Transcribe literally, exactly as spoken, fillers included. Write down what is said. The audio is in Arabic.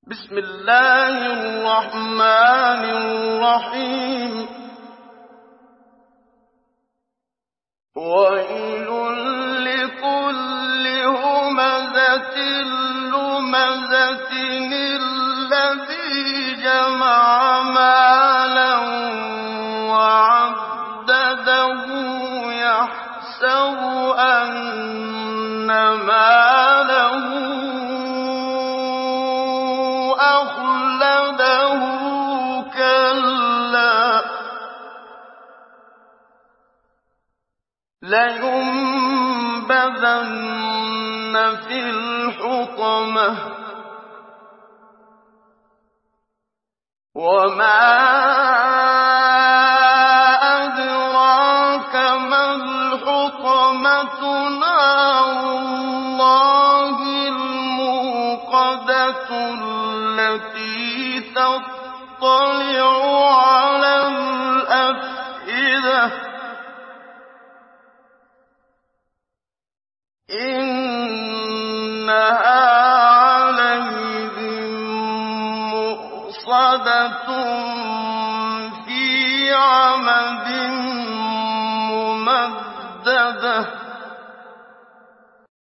بسم الله الرحمن الرحيم ويل لكل همزة لمزة الذي جمع مالا وعدده يحسب أن ماله أخلده كلا لينبذن في الحطمة وما أدراك ما الحطمة نار الله الموقدة التي تطلع على الأفئدة إنها عليهم مؤصدة في عمد ممددة